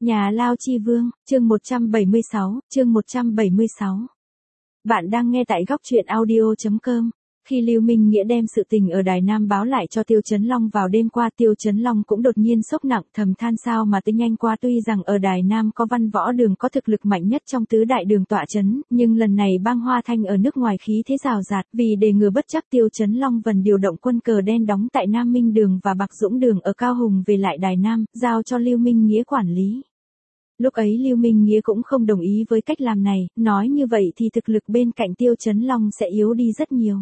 Nhà Lao Chi Vương, chương 176, chương 176. Bạn đang nghe tại góc truyện audio.com. Khi Lưu Minh Nghĩa đem sự tình ở Đài Nam báo lại cho Tiêu Chấn Long vào đêm qua, Tiêu Chấn Long cũng đột nhiên sốc nặng, thầm than sao mà tới nhanh qua. Tuy rằng ở Đài Nam có Văn Võ Đường có thực lực mạnh nhất trong tứ đại đường tọa chấn, nhưng lần này Bang Hoa Thanh ở nước ngoài khí thế rào rạt, vì để ngừa bất chắc Tiêu Chấn Long vần điều động quân cờ đen đóng tại Nam Minh Đường và Bạc Dũng Đường ở Cao Hùng về lại Đài Nam, giao cho Lưu Minh Nghĩa quản lý. Lúc ấy Lưu Minh Nghĩa cũng không đồng ý với cách làm này, nói như vậy thì thực lực bên cạnh Tiêu Chấn Long sẽ yếu đi rất nhiều.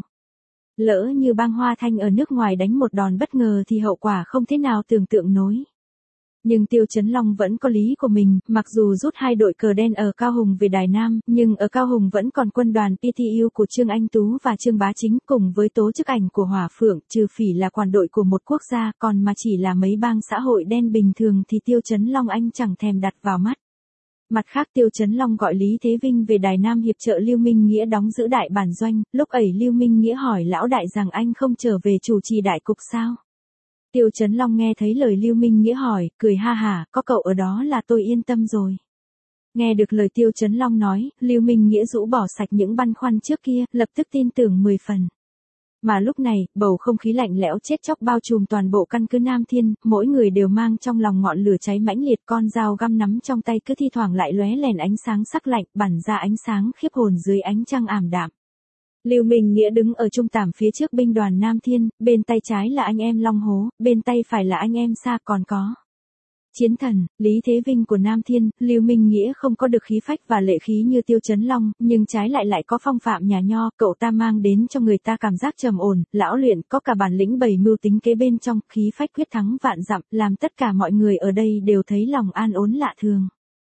Lỡ như Bang Hoa Thanh ở nước ngoài đánh một đòn bất ngờ thì hậu quả không thể nào tưởng tượng nổi. Nhưng Tiêu Chấn Long vẫn có lý của mình, mặc dù rút hai đội cờ đen ở Cao Hùng về Đài Nam, nhưng ở Cao Hùng vẫn còn quân đoàn PTU của Trương Anh Tú và Trương Bá Chính cùng với tố chức ảnh của Hỏa Phượng, trừ phỉ là quản đội của một quốc gia, còn mà chỉ là mấy bang xã hội đen bình thường thì Tiêu Chấn Long anh chẳng thèm đặt vào mắt. Mặt khác Tiêu Chấn Long gọi Lý Thế Vinh về Đài Nam hiệp trợ Lưu Minh Nghĩa đóng giữ đại bản doanh, lúc ấy Lưu Minh Nghĩa hỏi lão đại rằng anh không trở về chủ trì đại cục sao? Tiêu Chấn Long nghe thấy lời Lưu Minh Nghĩa hỏi, cười ha hả, có cậu ở đó là tôi yên tâm rồi. Nghe được lời Tiêu Chấn Long nói, Lưu Minh Nghĩa rũ bỏ sạch những băn khoăn trước kia, lập tức tin tưởng 10 phần. Mà lúc này, bầu không khí lạnh lẽo chết chóc bao trùm toàn bộ căn cứ Nam Thiên, mỗi người đều mang trong lòng ngọn lửa cháy mãnh liệt, con dao găm nắm trong tay cứ thi thoảng lại lóe lèn ánh sáng sắc lạnh, bắn ra ánh sáng khiếp hồn dưới ánh trăng ảm đạm. Lưu Minh Nghĩa đứng ở trung tạm phía trước binh đoàn Nam Thiên, bên tay trái là anh em Long Hố, bên tay phải là anh em Sa, còn có Chiến Thần, Lý Thế Vinh của Nam Thiên. Lưu Minh Nghĩa không có được khí phách và lệ khí như Tiêu Chấn Long, nhưng trái lại có phong phạm nhà nho, cậu ta mang đến cho người ta cảm giác trầm ổn, lão luyện, có cả bản lĩnh bày mưu tính kế bên trong, khí phách quyết thắng vạn dặm, làm tất cả mọi người ở đây đều thấy lòng an ổn lạ thường.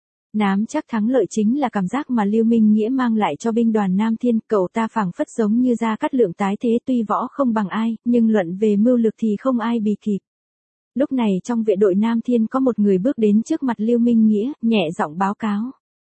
Nắm chắc thắng lợi chính là cảm giác mà Lưu Minh Nghĩa mang lại cho binh đoàn Nam Thiên, cậu ta phảng phất giống như Gia Cát Lượng tái thế, tuy võ không bằng ai, nhưng luận về mưu lược thì không ai bì kịp. Lúc này trong vệ đội Nam Thiên có một người bước đến trước mặt Lưu Minh Nghĩa, nhẹ giọng báo cáo.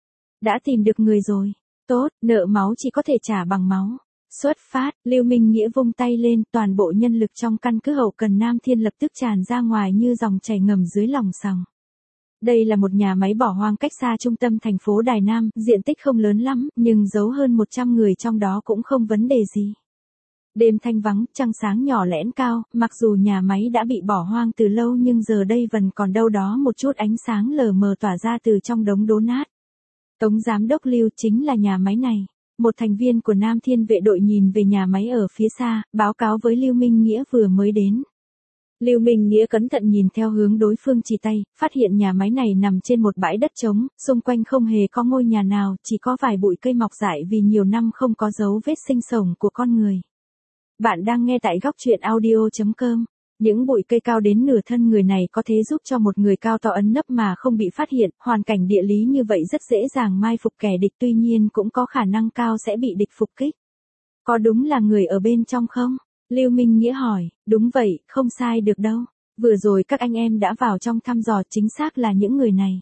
Đã tìm được người rồi. Tốt, nợ máu chỉ có thể trả bằng máu. Xuất phát, Lưu Minh Nghĩa vung tay lên, toàn bộ nhân lực trong căn cứ hậu cần Nam Thiên lập tức tràn ra ngoài như dòng chảy ngầm dưới lòng sòng. Đây là một nhà máy bỏ hoang cách xa trung tâm thành phố Đài Nam, diện tích không lớn lắm, nhưng giấu hơn 100 người trong đó cũng không vấn đề gì. Đêm thanh vắng, trăng sáng nhỏ lẽn cao, mặc dù nhà máy đã bị bỏ hoang từ lâu nhưng giờ đây vẫn còn đâu đó một chút ánh sáng lờ mờ tỏa ra từ trong đống đổ nát. Tống Giám đốc Lưu chính là nhà máy này. Một thành viên của Nam Thiên vệ đội nhìn về nhà máy ở phía xa, báo cáo với Lưu Minh Nghĩa vừa mới đến. Lưu Minh Nghĩa cẩn thận nhìn theo hướng đối phương chỉ tay, phát hiện nhà máy này nằm trên một bãi đất trống, xung quanh không hề có ngôi nhà nào, chỉ có vài bụi cây mọc dại vì nhiều năm không có dấu vết sinh sống của con người. Bạn đang nghe tại góc truyện audio.com. Những bụi cây cao đến nửa thân người này có thể giúp cho một người cao to ẩn nấp mà không bị phát hiện, hoàn cảnh địa lý như vậy rất dễ dàng mai phục kẻ địch, tuy nhiên cũng có khả năng cao sẽ bị địch phục kích. Có đúng là người ở bên trong không? Lưu Minh Nghĩa hỏi. Đúng vậy, không sai được đâu. Vừa rồi các anh em đã vào trong thăm dò, chính xác là những người này.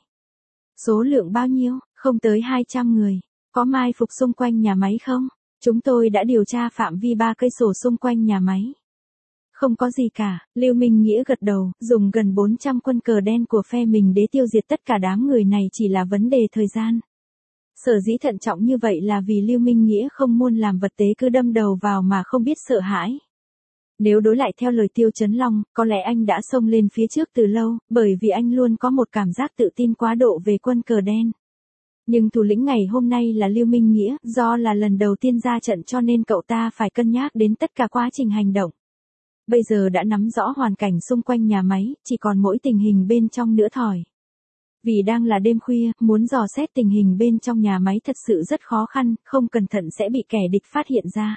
Số lượng bao nhiêu? Không tới 200 người. Có mai phục xung quanh nhà máy không? Chúng tôi đã điều tra phạm vi 3 cây số xung quanh nhà máy. Không có gì cả, Lưu Minh Nghĩa gật đầu, dùng gần 400 quân cờ đen của phe mình để tiêu diệt tất cả đám người này chỉ là vấn đề thời gian. Sở dĩ thận trọng như vậy là vì Lưu Minh Nghĩa không muốn làm vật tế cứ đâm đầu vào mà không biết sợ hãi. Nếu đối lại theo lời Tiêu Chấn Long, có lẽ anh đã xông lên phía trước từ lâu, bởi vì anh luôn có một cảm giác tự tin quá độ về quân cờ đen. Nhưng thủ lĩnh ngày hôm nay là Lưu Minh Nghĩa, do là lần đầu tiên ra trận cho nên cậu ta phải cân nhắc đến tất cả quá trình hành động. Bây giờ đã nắm rõ hoàn cảnh xung quanh nhà máy, chỉ còn mỗi tình hình bên trong nữa thôi. Vì đang là đêm khuya, muốn dò xét tình hình bên trong nhà máy thật sự rất khó khăn, không cẩn thận sẽ bị kẻ địch phát hiện ra.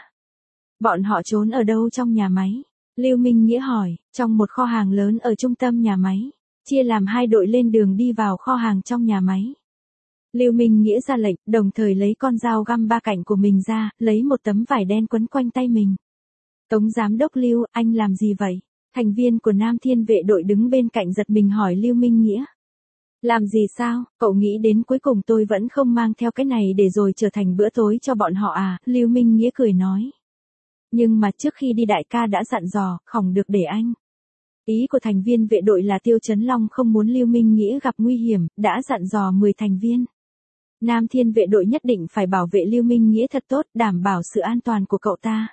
Bọn họ trốn ở đâu trong nhà máy? Lưu Minh Nghĩa hỏi. Trong một kho hàng lớn ở trung tâm nhà máy. Chia làm 2 đội lên đường đi vào kho hàng trong nhà máy. Lưu Minh Nghĩa ra lệnh, đồng thời lấy con dao găm 3 cạnh của mình ra, lấy một tấm vải đen quấn quanh tay mình. Tống Giám đốc Lưu, anh làm gì vậy? Thành viên của Nam Thiên vệ đội đứng bên cạnh giật mình hỏi Lưu Minh Nghĩa. Làm gì sao, cậu nghĩ đến cuối cùng tôi vẫn không mang theo cái này để rồi trở thành bữa tối cho bọn họ à? Lưu Minh Nghĩa cười nói. Nhưng mà trước khi đi đại ca đã dặn dò, không được để anh Ý của thành viên vệ đội là Tiêu Chấn Long không muốn Lưu Minh Nghĩa gặp nguy hiểm, đã dặn dò 10 thành viên. Nam Thiên vệ đội nhất định phải bảo vệ Lưu Minh Nghĩa thật tốt, đảm bảo sự an toàn của cậu ta.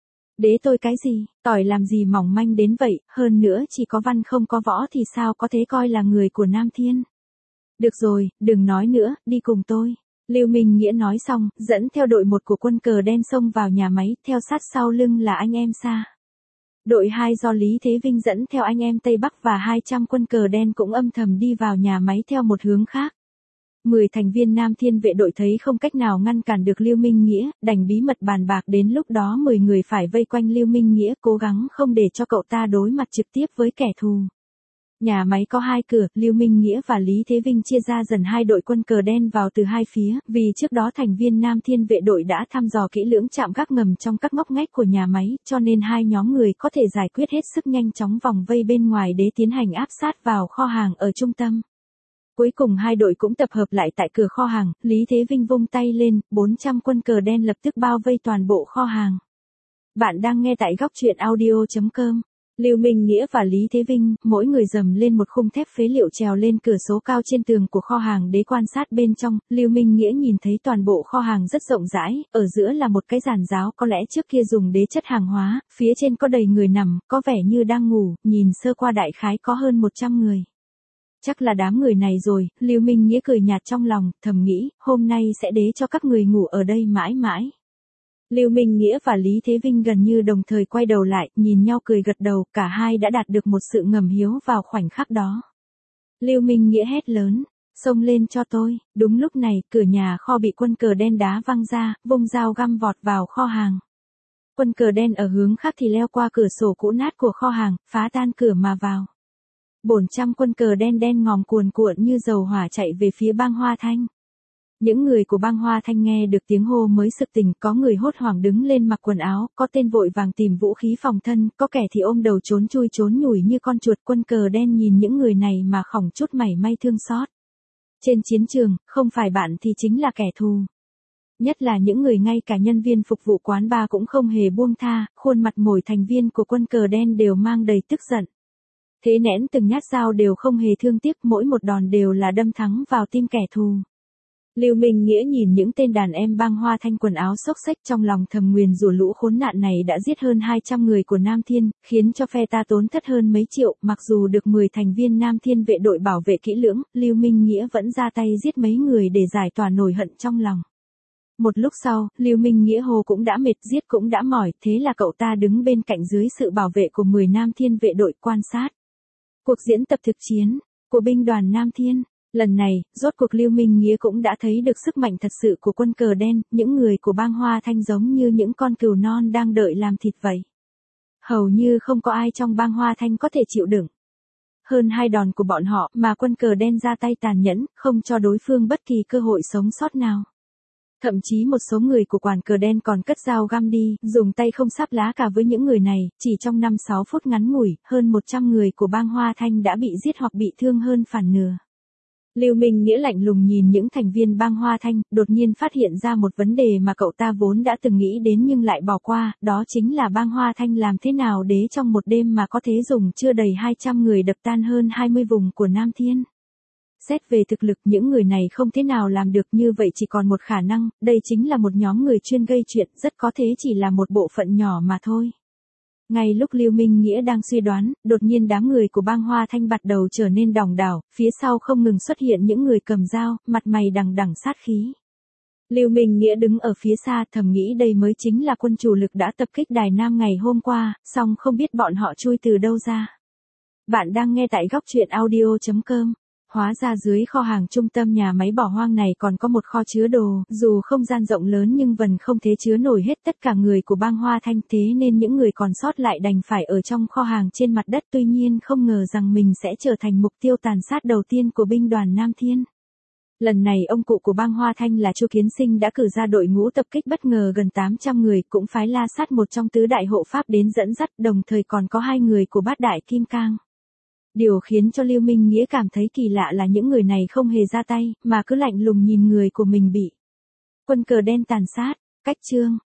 Đế tôi cái gì, tỏi làm gì mỏng manh đến vậy, hơn nữa chỉ có văn không có võ thì sao có thể coi là người của Nam Thiên. Được rồi, đừng nói nữa, đi cùng tôi. Lưu Minh Nghĩa nói xong, dẫn theo đội 1 của quân cờ đen xông vào nhà máy, theo sát sau lưng là anh em Sa. Đội 2 do Lý Thế Vinh dẫn theo anh em Tây Bắc và 200 quân cờ đen cũng âm thầm đi vào nhà máy theo một hướng khác. 10 thành viên Nam Thiên vệ đội thấy không cách nào ngăn cản được Lưu Minh Nghĩa, đành bí mật bàn bạc, đến lúc đó 10 người phải vây quanh Lưu Minh Nghĩa, cố gắng không để cho cậu ta đối mặt trực tiếp với kẻ thù. Nhà máy có 2 cửa, Lưu Minh Nghĩa và Lý Thế Vinh chia ra dần 2 đội quân cờ đen vào từ 2 phía, vì trước đó thành viên Nam Thiên vệ đội đã thăm dò kỹ lưỡng trạm gác ngầm trong các ngóc ngách của nhà máy, cho nên 2 nhóm người có thể giải quyết hết sức nhanh chóng vòng vây bên ngoài để tiến hành áp sát vào kho hàng ở trung tâm. Cuối cùng 2 đội cũng tập hợp lại tại cửa kho hàng, Lý Thế Vinh vung tay lên, 400 quân cờ đen lập tức bao vây toàn bộ kho hàng. Bạn đang nghe tại góc truyện audio.com. Lưu Minh Nghĩa và Lý Thế Vinh, mỗi người dầm lên một khung thép phế liệu trèo lên cửa sổ cao trên tường của kho hàng để quan sát bên trong. Lưu Minh Nghĩa nhìn thấy toàn bộ kho hàng rất rộng rãi, ở giữa là một cái giàn giáo có lẽ trước kia dùng để chất hàng hóa, phía trên có đầy người nằm, có vẻ như đang ngủ, nhìn sơ qua đại khái có hơn 100 người. Chắc là đám người này rồi, Lưu Minh Nghĩa cười nhạt trong lòng, thầm nghĩ, hôm nay sẽ đế cho các người ngủ ở đây mãi mãi. Lưu Minh Nghĩa và Lý Thế Vinh gần như đồng thời quay đầu lại, nhìn nhau cười gật đầu, cả hai đã đạt được một sự ngầm hiếu vào khoảnh khắc đó. Lưu Minh Nghĩa hét lớn, xông lên cho tôi, đúng lúc này, cửa nhà kho bị quân cờ đen đá văng ra, vung dao găm vọt vào kho hàng. Quân cờ đen ở hướng khác thì leo qua cửa sổ cũ nát của kho hàng, phá tan cửa mà vào. 400 quân cờ đen đen ngòm cuồn cuộn như dầu hỏa chạy về phía Bang Hoa Thanh. Những người của Bang Hoa Thanh nghe được tiếng hô mới sực tỉnh, có người hốt hoảng đứng lên mặc quần áo, có tên vội vàng tìm vũ khí phòng thân, có kẻ thì ôm đầu trốn chui trốn nhủi như con chuột. Quân cờ đen nhìn những người này mà khỏng chút mảy may thương xót. Trên chiến trường, không phải bạn thì chính là kẻ thù. Nhất là những người ngay cả nhân viên phục vụ quán bar cũng không hề buông tha, khuôn mặt mỗi thành viên của quân cờ đen đều mang đầy tức giận. Thế nén từng nhát dao đều không hề thương tiếc, mỗi một đòn đều là đâm thẳng vào tim kẻ thù. Lưu Minh Nghĩa nhìn những tên đàn em Bang Hoa Thanh quần áo xốc xếch, trong lòng thầm nguyền rủa lũ khốn nạn này đã giết hơn 200 người của Nam Thiên, khiến cho phe ta tốn thất hơn mấy triệu, mặc dù được 10 thành viên Nam Thiên vệ đội bảo vệ kỹ lưỡng, Lưu Minh Nghĩa vẫn ra tay giết mấy người để giải tỏa nỗi hận trong lòng. Một lúc sau, Lưu Minh Nghĩa hồ cũng đã mệt, giết cũng đã mỏi, thế là cậu ta đứng bên cạnh dưới sự bảo vệ của 10 Nam Thiên vệ đội quan sát cuộc diễn tập thực chiến của binh đoàn Nam Thiên. Lần này, rốt cuộc Lưu Minh Nghĩa cũng đã thấy được sức mạnh thật sự của quân cờ đen, những người của Bang Hoa Thanh giống như những con cừu non đang đợi làm thịt vậy. Hầu như không có ai trong Bang Hoa Thanh có thể chịu đựng hơn 2 đòn của bọn họ, mà quân cờ đen ra tay tàn nhẫn, không cho đối phương bất kỳ cơ hội sống sót nào. Thậm chí một số người của quản cờ đen còn cất dao găm đi, dùng tay không sáp lá cả với những người này, chỉ trong 5-6 phút ngắn ngủi, hơn 100 người của Bang Hoa Thanh đã bị giết hoặc bị thương hơn phản nửa. Lưu Minh Nghĩa lạnh lùng nhìn những thành viên Bang Hoa Thanh, đột nhiên phát hiện ra một vấn đề mà cậu ta vốn đã từng nghĩ đến nhưng lại bỏ qua, đó chính là Bang Hoa Thanh làm thế nào để trong một đêm mà có thể dùng chưa đầy 200 người đập tan hơn 20 vùng của Nam Thiên. Xét về thực lực, những người này không thể nào làm được, như vậy chỉ còn một khả năng, đây chính là một nhóm người chuyên gây chuyện, rất có thể chỉ là một bộ phận nhỏ mà thôi. Ngay lúc Lưu Minh Nghĩa đang suy đoán, đột nhiên đám người của Bang Hoa Thanh bắt đầu trở nên đỏng đảo, phía sau không ngừng xuất hiện những người cầm dao, mặt mày đằng đằng sát khí. Lưu Minh Nghĩa đứng ở phía xa thầm nghĩ đây mới chính là quân chủ lực đã tập kích Đài Nam ngày hôm qua, song không biết bọn họ chui từ đâu ra. Bạn đang nghe tại góc truyện audio.com. Hóa ra dưới kho hàng trung tâm nhà máy bỏ hoang này còn có một kho chứa đồ, dù không gian rộng lớn nhưng vẫn không thể chứa nổi hết tất cả người của Bang Hoa Thanh, thế nên những người còn sót lại đành phải ở trong kho hàng trên mặt đất, tuy nhiên không ngờ rằng mình sẽ trở thành mục tiêu tàn sát đầu tiên của binh đoàn Nam Thiên. Lần này ông cụ của Bang Hoa Thanh là Chu Kiến Sinh đã cử ra đội ngũ tập kích bất ngờ gần 800 người, cũng phái La Sát một trong tứ đại hộ pháp đến dẫn dắt, đồng thời còn có 2 người của Bát Đại Kim Cang. Điều khiến cho Lưu Minh Nghĩa cảm thấy kỳ lạ là những người này không hề ra tay, mà cứ lạnh lùng nhìn người của mình bị quân cờ đen tàn sát. Cách chương